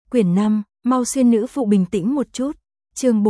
Quyển 5, mau xuyên nữ phụ bình tĩnh một chút. Chương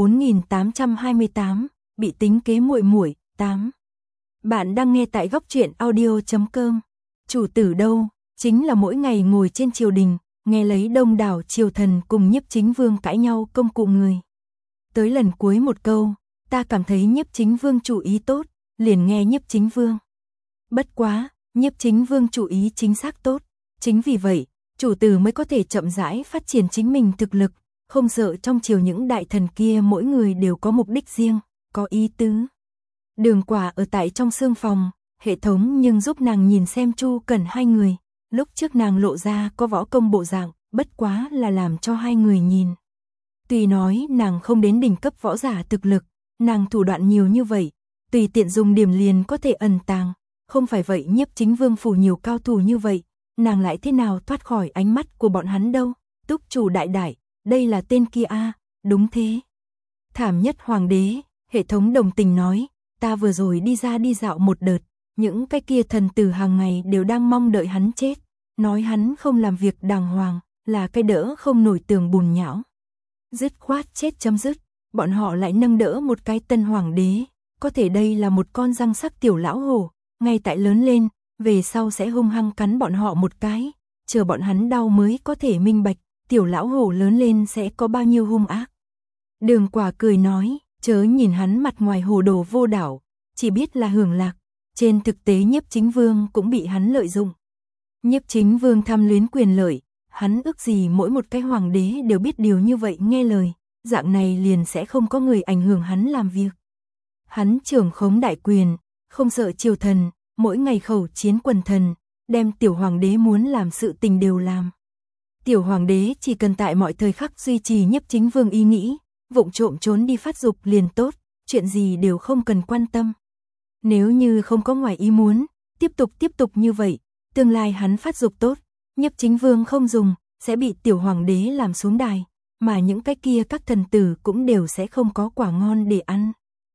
4828, bị tính kế muội muội, 8. Bạn đang nghe tại góc truyện audio.com. Chủ tử đâu? Chính là mỗi ngày ngồi trên triều đình, nghe lấy đông đảo triều thần cùng Nhiếp Chính Vương cãi nhau công cụ người. Tới lần cuối một câu, ta cảm thấy Nhiếp Chính Vương chủ ý tốt, liền nghe Nhiếp Chính Vương. Bất quá, Nhiếp Chính Vương chủ ý chính xác tốt, chính vì vậy, chủ tử mới có thể chậm rãi phát triển chính mình thực lực, không sợ trong triều những đại thần kia mỗi người đều có mục đích riêng, có ý tứ. Đường Quả ở tại trong xương phòng, hệ thống nhưng giúp nàng nhìn xem Chu Cẩn hai người, lúc trước nàng lộ ra có võ công bộ dạng, bất quá là làm cho hai người nhìn. Tuy nói nàng không đến đỉnh cấp võ giả thực lực, nàng thủ đoạn nhiều như vậy, tùy tiện dùng điểm liền có thể ẩn tàng, không phải vậy Nhiếp Chính Vương phủ nhiều cao thủ như vậy, nàng lại thế nào thoát khỏi ánh mắt của bọn hắn đâu. Túc chủ đại đại, đây là tên kia a? Đúng thế. Thảm nhất hoàng đế, hệ thống đồng tình nói, ta vừa rồi đi ra đi dạo một đợt, những cái kia thần tử hàng ngày đều đang mong đợi hắn chết, nói hắn không làm việc đàng hoàng, là cái đỡ không nổi tường bùn nhão. Dứt khoát chết chấm dứt, bọn họ lại nâng đỡ một cái tân hoàng đế, có thể đây là một con răng sắc tiểu lão hổ, ngay tại lớn lên, về sau sẽ hung hăng cắn bọn họ một cái, chờ bọn hắn đau mới có thể minh bạch, tiểu lão hổ lớn lên sẽ có bao nhiêu hung ác. Đường Quả cười nói, chớ nhìn hắn mặt ngoài hồ đồ vô đảo, chỉ biết là hưởng lạc, trên thực tế Nhiếp Chính Vương cũng bị hắn lợi dụng. Nhiếp Chính Vương tham luyến quyền lợi, hắn ước gì mỗi một cái hoàng đế đều biết điều như vậy nghe lời, dạng này liền sẽ không có người ảnh hưởng hắn làm việc. Hắn trưởng khống đại quyền, không sợ triều thần, mỗi ngày khẩu chiến quần thần, đem tiểu hoàng đế muốn làm sự tình đều làm. Tiểu hoàng đế chỉ cần tại mọi thời khắc duy trì Nhiếp Chính Vương ý nghĩ, vụng trộm trốn đi phát dục liền tốt, chuyện gì đều không cần quan tâm. Nếu như không có ngoài ý muốn, tiếp tục như vậy, tương lai hắn phát dục tốt, Nhiếp Chính Vương không dùng, sẽ bị tiểu hoàng đế làm xuống đài, mà những cái kia các thần tử cũng đều sẽ không có quả ngon để ăn.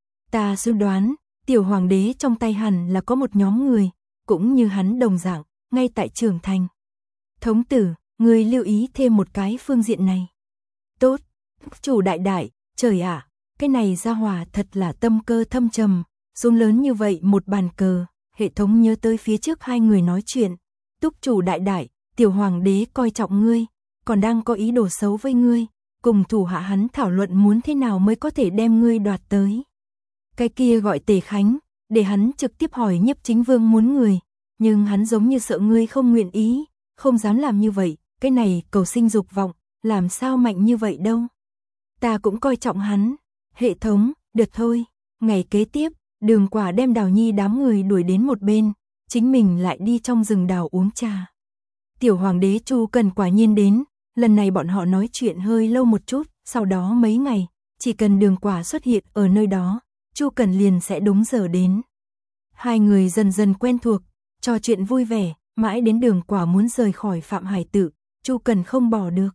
Ta suy đoán, tiểu hoàng đế trong tay hẳn là có một nhóm người, cũng như hắn đồng dạng, ngay tại trưởng thành. Thống tử, người lưu ý thêm một cái phương diện này. Tốt, chủ đại đại, trời ạ, cái này ra hỏa thật là tâm cơ thâm trầm, xuống lớn như vậy một bàn cờ, hệ thống nhớ tới phía trước hai người nói chuyện. Túc chủ đại đại, tiểu hoàng đế coi trọng ngươi, còn đang có ý đồ xấu với ngươi, cùng thủ hạ hắn thảo luận muốn thế nào mới có thể đem ngươi đoạt tới. Cái kia gọi Tề Khánh, để hắn trực tiếp hỏi Nhiếp Chính Vương muốn người, nhưng hắn giống như sợ ngươi không nguyện ý, không dám làm như vậy, cái này cầu sinh dục vọng, làm sao mạnh như vậy đâu. Ta cũng coi trọng hắn, hệ thống, được thôi. Ngày kế tiếp, Đường Quả đem Đào Nhi đám người đuổi đến một bên, chính mình lại đi trong rừng đào uống trà. Tiểu hoàng đế Chu Cẩn quả nhiên đến, lần này bọn họ nói chuyện hơi lâu một chút, sau đó mấy ngày, chỉ cần Đường Quả xuất hiện ở nơi đó, Chu Cẩn liền sẽ đúng giờ đến. Hai người dần dần quen thuộc, trò chuyện vui vẻ, mãi đến Đường Quả muốn rời khỏi Phạm Hải Tự, Chu Cẩn không bỏ được.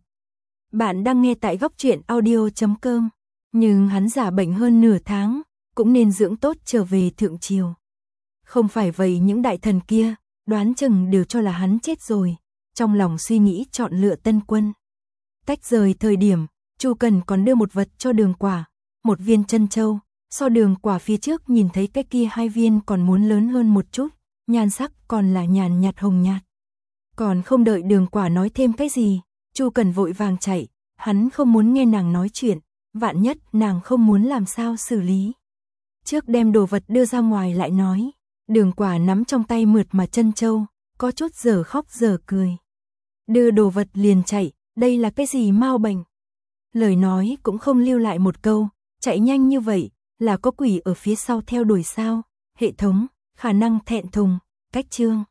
Bạn đang nghe tại góc truyện audio.com, nhưng hắn giả bệnh hơn nửa tháng, cũng nên dưỡng tốt trở về thượng triều. Không phải vậy những đại thần kia, đoán chừng đều cho là hắn chết rồi, trong lòng suy nghĩ chọn lựa tân quân. Tách rời thời điểm, Chu Cẩn còn đưa một vật cho Đường Quả, một viên chân châu, so Đường Quả phía trước nhìn thấy cái kia hai viên còn muốn lớn hơn một chút, nhan sắc còn là nhàn nhạt hồng nhạt. Còn không đợi Đường Quả nói thêm cái gì, Chu Cẩn vội vàng chạy, hắn không muốn nghe nàng nói chuyện, vạn nhất nàng không muốn làm sao xử lý. Trước đem đồ vật đưa ra ngoài lại nói, Đường Quả nắm trong tay mượt mà chân châu, có chút giờ khóc giờ cười. Đưa đồ vật liền chạy, đây là cái gì mau bệnh. Lời nói cũng không lưu lại một câu, chạy nhanh như vậy, là có quỷ ở phía sau theo đuổi sao, hệ thống, khả năng thẹn thùng, cách chương.